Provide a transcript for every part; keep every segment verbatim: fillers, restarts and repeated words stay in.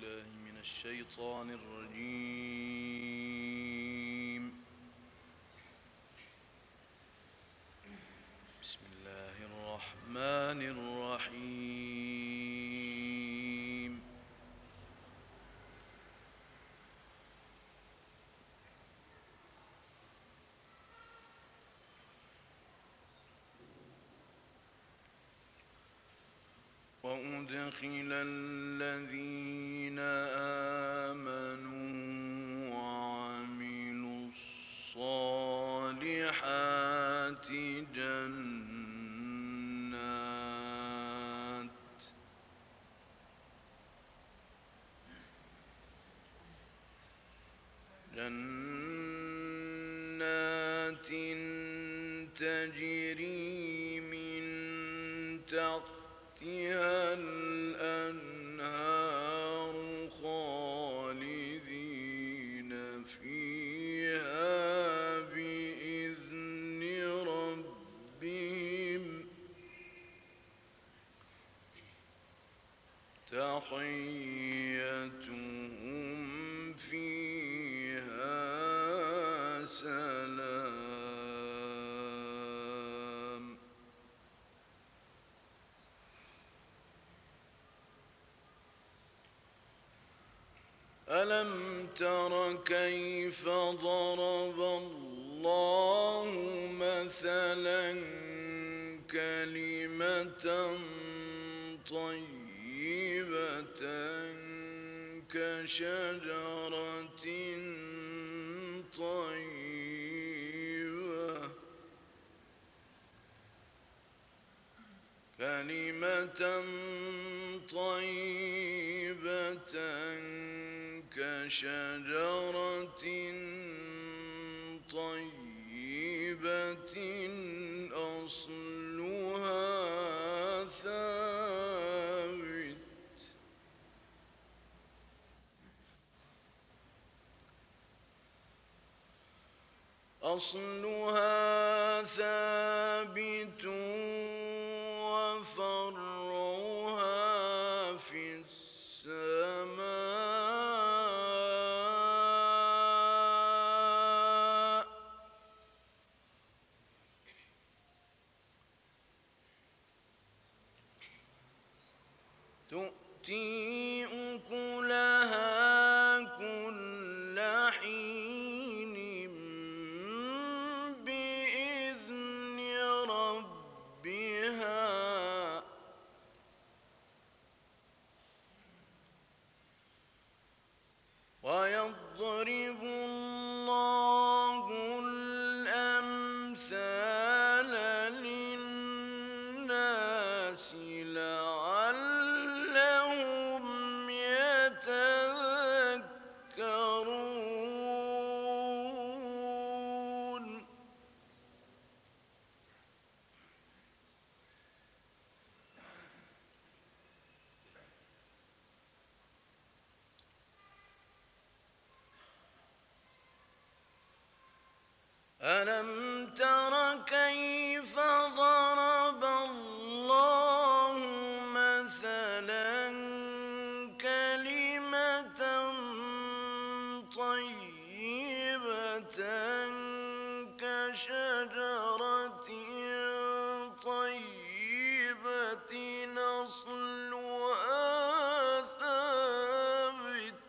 بالله من الشيطان الرجيم. بسم الله الرحمن الرحيم. وأدخل الذين آمنوا وعملوا الصالحات جنات جنات تجري من تحتها الأنهار خالدين فيها بإذن ربهم تحيتهم فيها سلام. ألم تر كيف ضرب الله مثلا كلمة طيبة كشجرة طيبة كلمة طيبة كشجرة طيبة أصلها ثابت أصلها ثابت وفرعها في السماء تؤتي أكلها كل حين بإذن ربها ويضرب الله الأمثال للناس لعلهم يتذكرون. ألم تر كيف ضرب الله مثلا كلمة طيبة كشجرة طيبة أصلها ثابت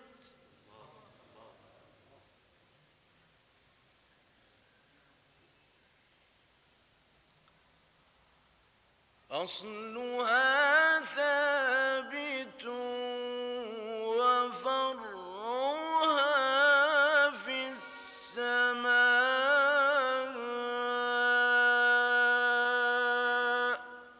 أصلها ثابت وفرعها في السماء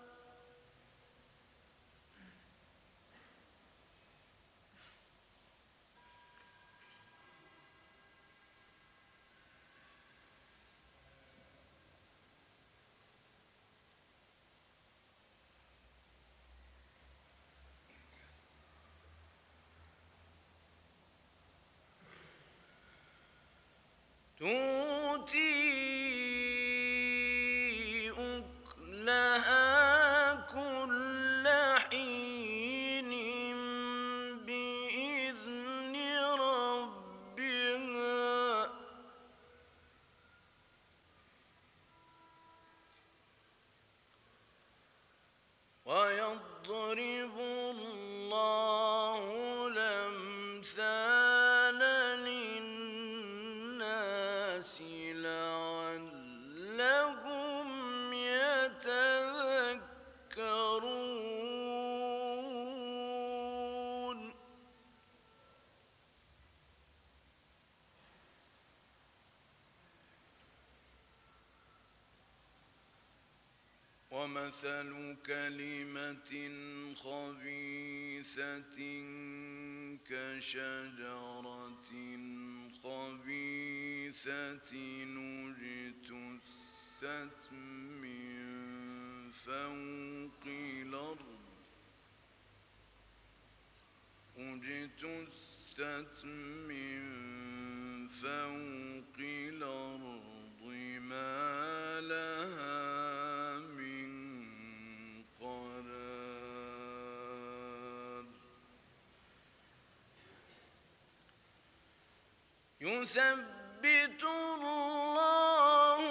تؤتي أكلها كل حين بإذن ومثل كلمة خبيثة كشجرة خبيثة اجتثت من فوق الأرض اجتثت من فوق الأرض ما لها من قرار يثبت الله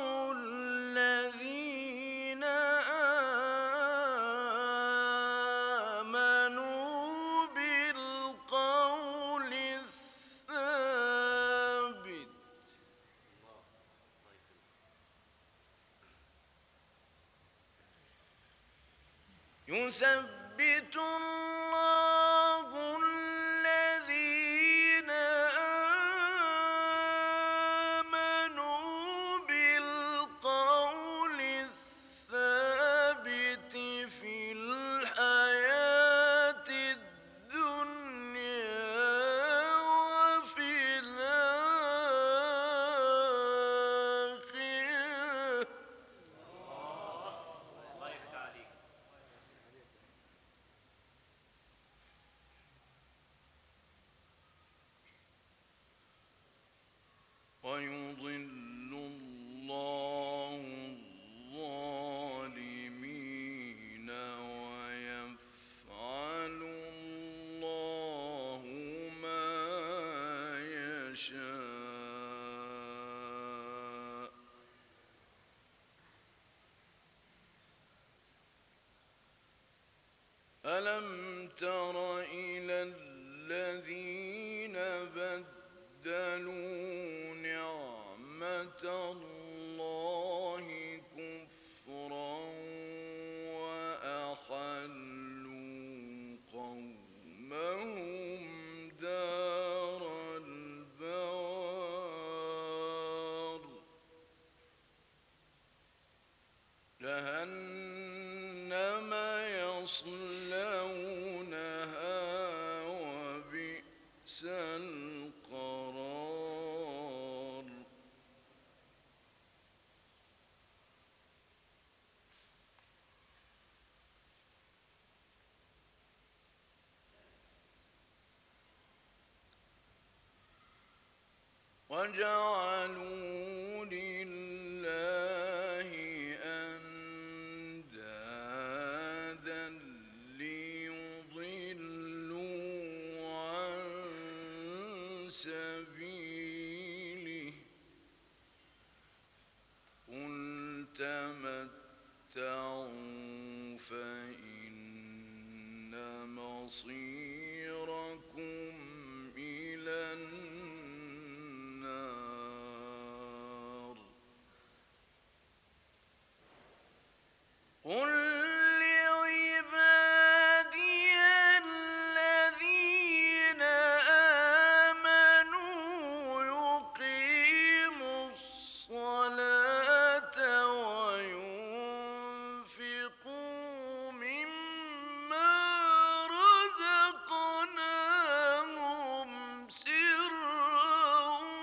الذين آمنوا بالقول الثابت يثبت الله الذين آمنوا بالقول الثابت في الحياة الدنيا وفي الآخرة ويضل الله الظالمين ويفعل الله ما يشاء ألم تر إلى الذين بدلوا نعمة الله كفرا وأحلوا قومهم دار البوار جهنم يصلونها وبئس القرار وجعلوا لله أندادا ليضلوا عن سبيله قل تمتعوا فإن مصيركم إلى النار قل لعبادي الذين آمنوا يقيموا الصلاة وينفقوا مما رزقناهم سرا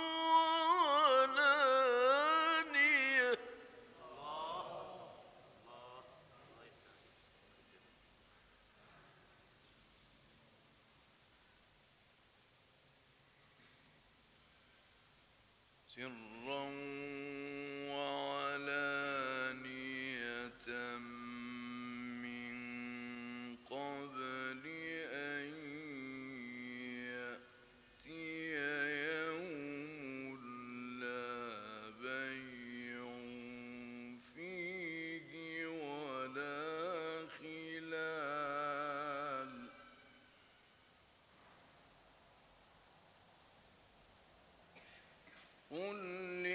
وعلانية سرا وعلانية من قبل أن يأتي يوم لا بيع فيه ولا خلال قل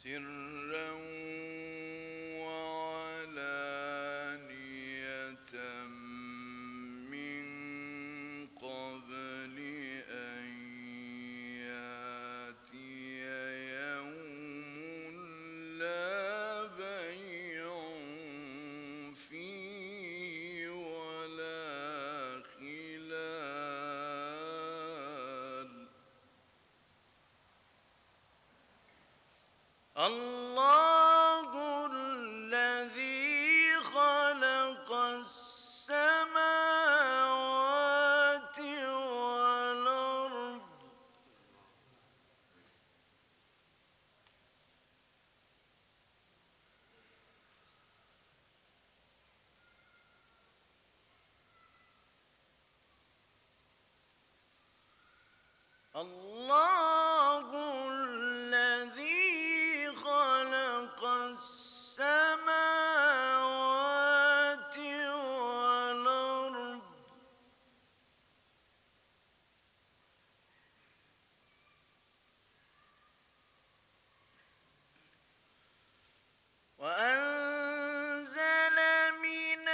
سرا وعلانية من قبل أن يأتي يوم لا بيع فيه ولا خلال. الله الذي خلق السماوات والأرض الله الذي خلق السماوات والأرض وأنزل من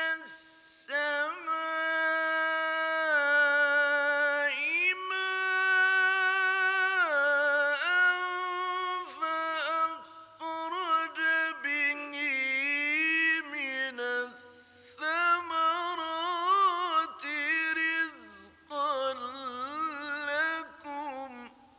السماء ماء فأخرج به من الثمرات رزقا لكم.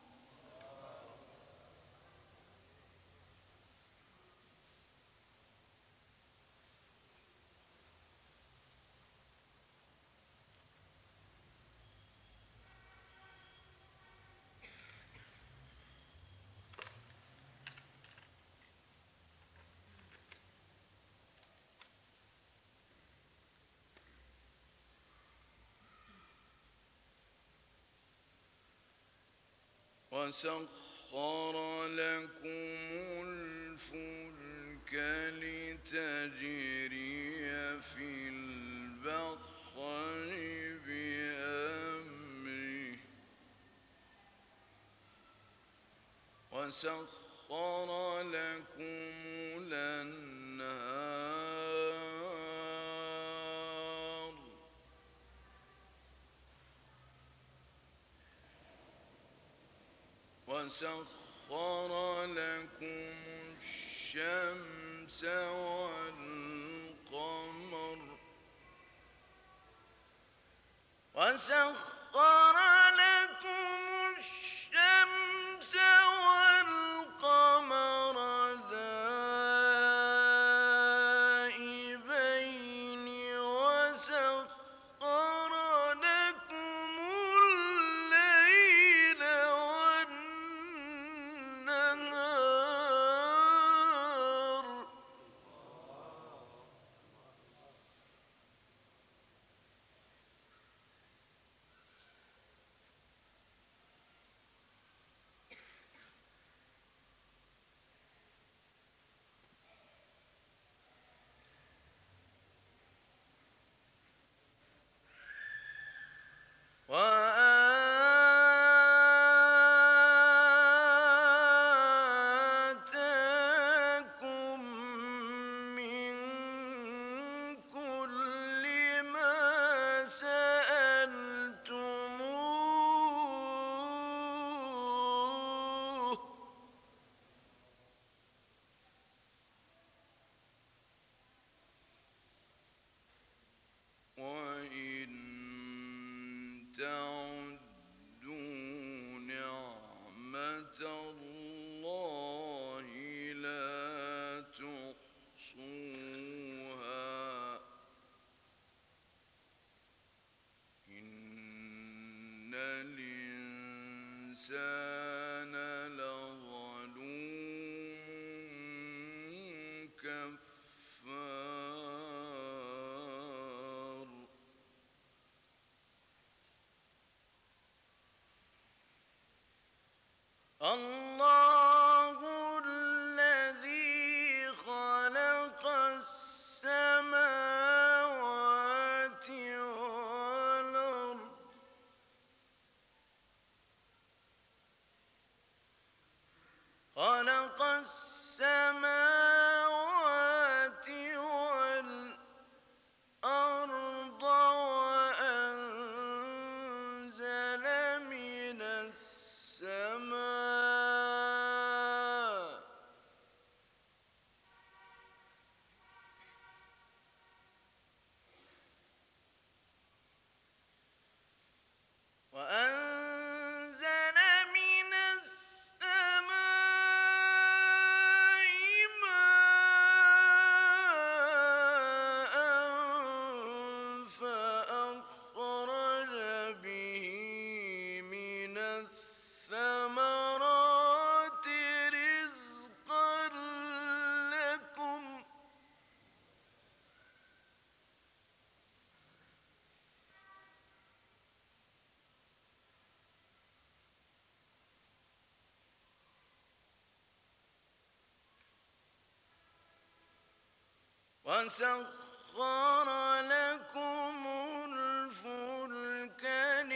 وسخر لكم الفلك لتجري في البحر بأمره وسخر لكم الأنهار وسخر لكم الشمس والقمر وسخر لكم الشمس والقمر دائبين وسخر لكم الليل والنهار وآتاكم من كل ما سألتموه وإن تعدوا نعمة الله لا تحصوها إن الإنسان لظلوم كفار. الله الذي خلق السماوات والأرض خلق السماوات السماوات والأرض وأنزل من السماء وأنزل من السماء ماء فأخرج به من الثمرات رزقا لكم وسخر لكم الفلك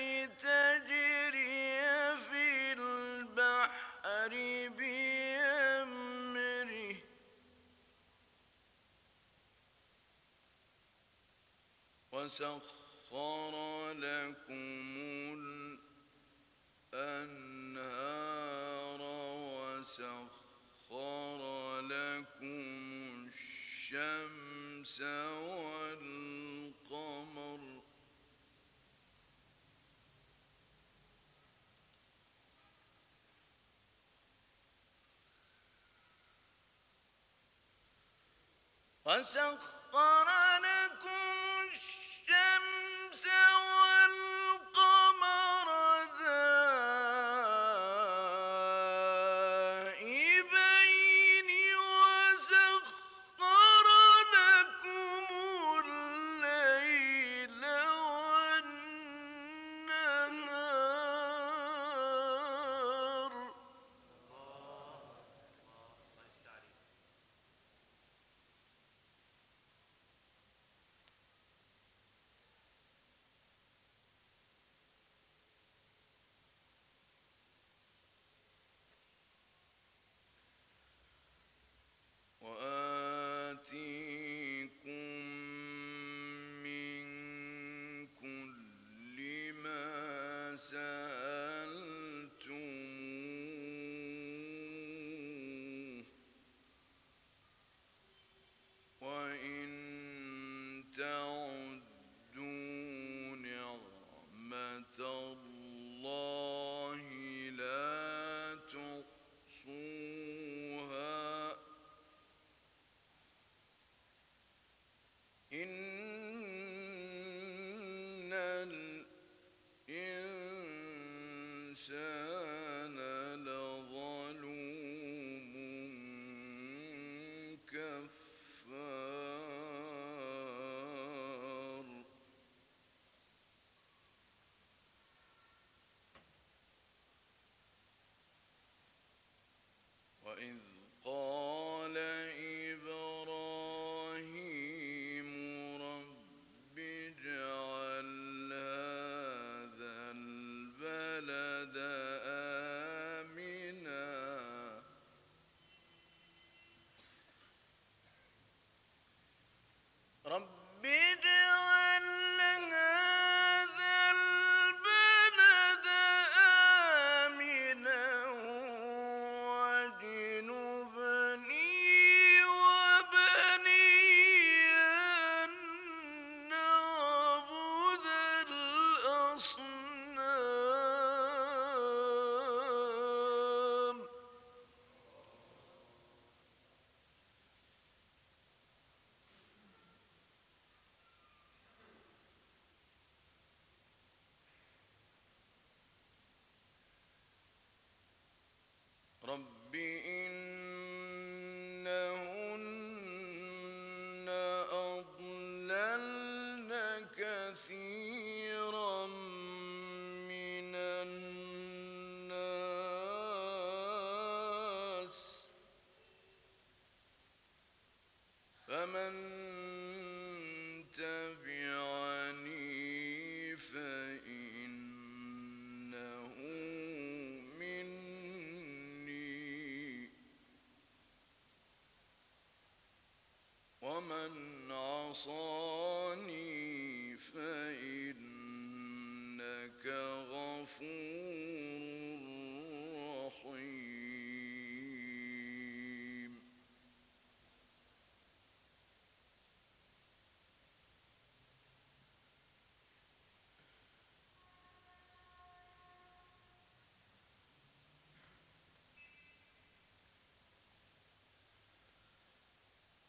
لتجري في البحر بأمره وسخر لكم الأنهار وسخر لكم الشمس والقمر وسخر لكم الشمس والقمر دائبين وسخر لكم الليل والنهار وآتيكم من كل ما سألتموه وإن تعدوا نعمة الله لا تحصوها إن الإنسان لظلوم كفار وإذ قال إبراهيم رب اجعل هذا البلد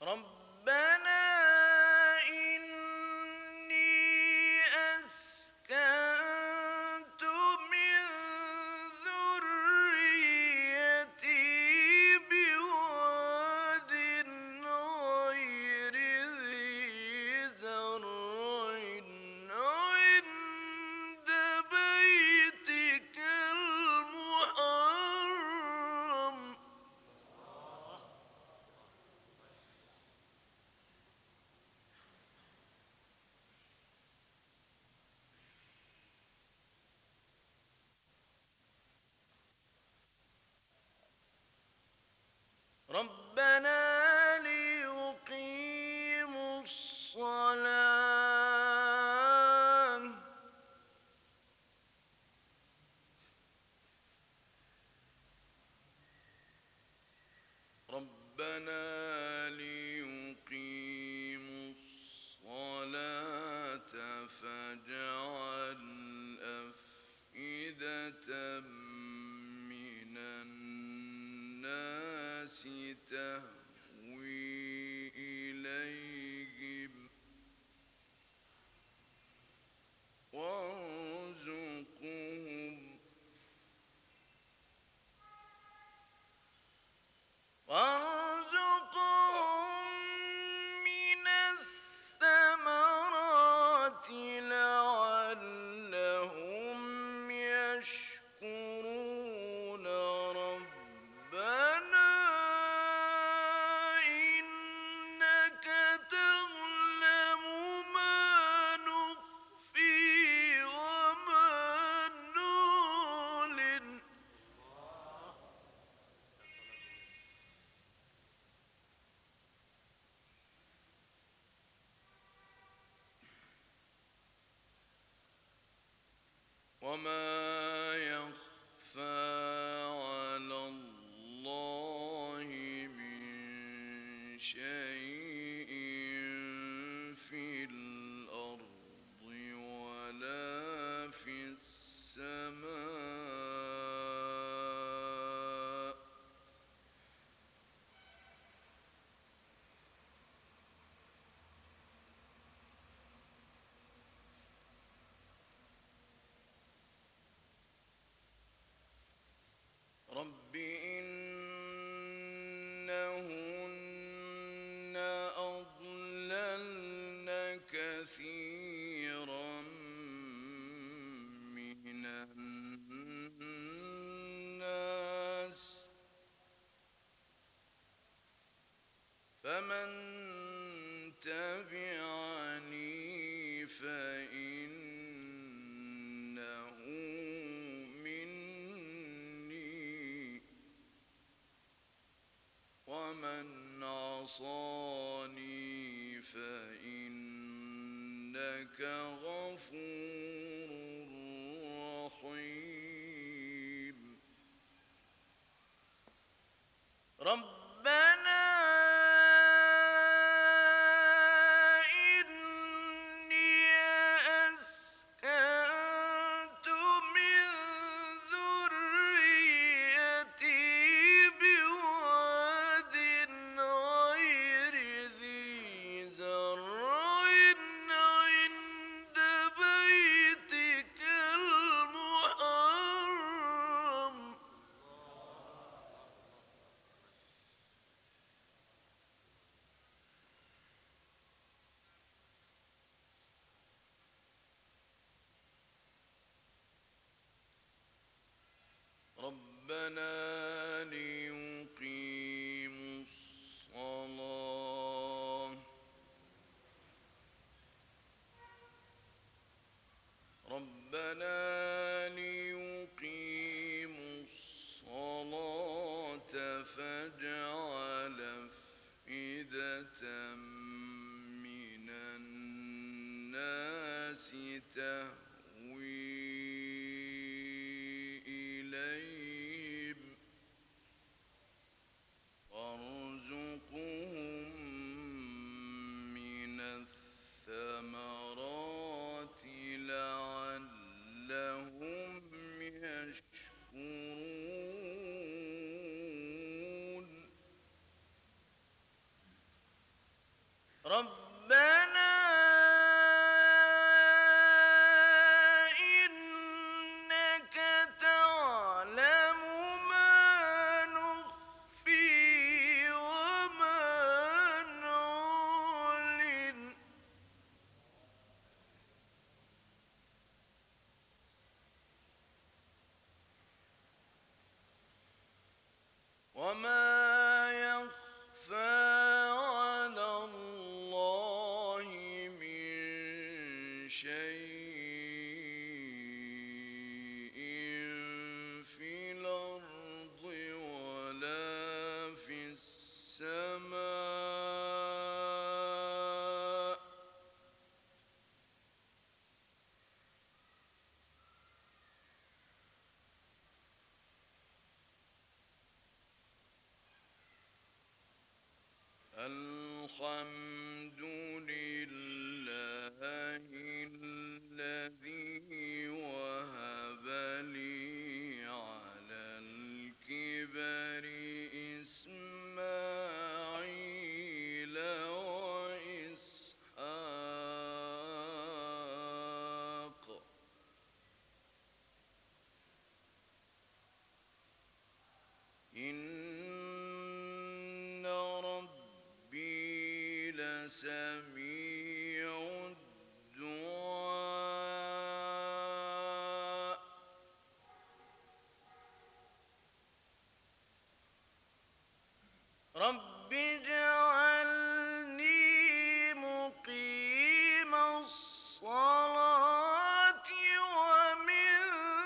ربنا إني أسكنت من ذريتي بواد غير ذي زرع عند بيتك المحرم ربنا ليقيموا الصلاة ربنا ليقيموا الصلاة فاجعل أفئدة من الناس تهوي إليهم وارزقهم وارزقهم من الثمرات لعلهم يشكرون ربنا إنك تعلم ما نخفي وما نعلن وما يخفى على الله من شيء في الأرض ولا في السماء رب إنهن أضللن كثيرا من الناس فمن تبعني فإنه مني ومن عصاني فإنك غفور رحيم ربنا إني أسكنت من ذريتي بواد غير ذي زرع عند بيتك المحرم ربنا ليقيموا الصلاة ربنا ليقيموا الصلاة فاجعل أفئدة من الناس تهوي إليهم وارزقهم من الثمرات لعلهم يشكرون الحمد لله الذي وهب لي على الكبر إسماعيل وإسحاق إن ربي لسميع الدعاء رب اجعلني مقيم الصلاة ومن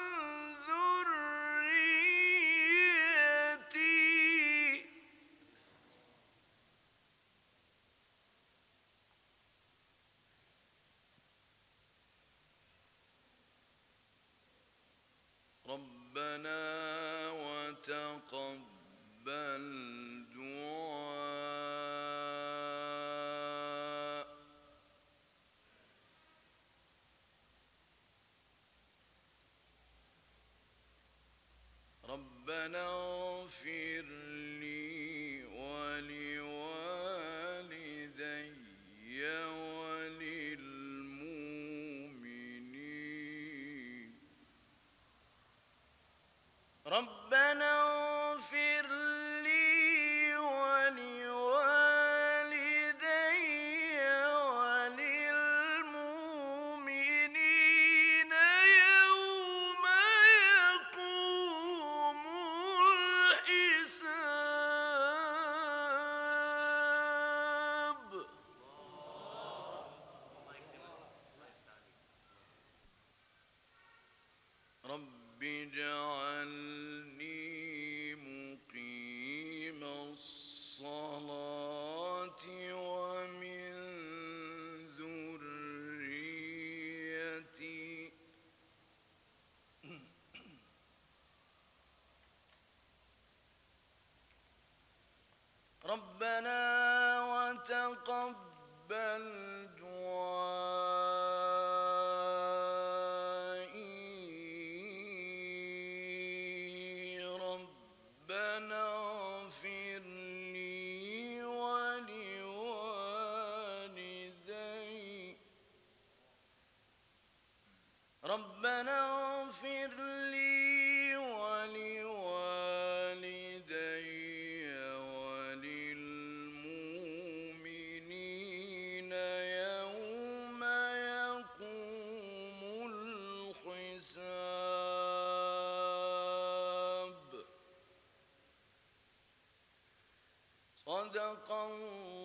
ذريتي ربنا وتقبل دعاء ربنا اغفر لي ولوالدي وللمؤمنين ربنا اغفر لي ولوالدي وللمؤمنين يوم يقوم الحساب رب اجعلني مقيم الصلاة ومن ذريتي ربنا وتقبل دعائي ربنا اغفر لي ولوالدي ربنا اغفر لي ولوالدي وللمؤمنين يوم يقوم الحساب صدق الله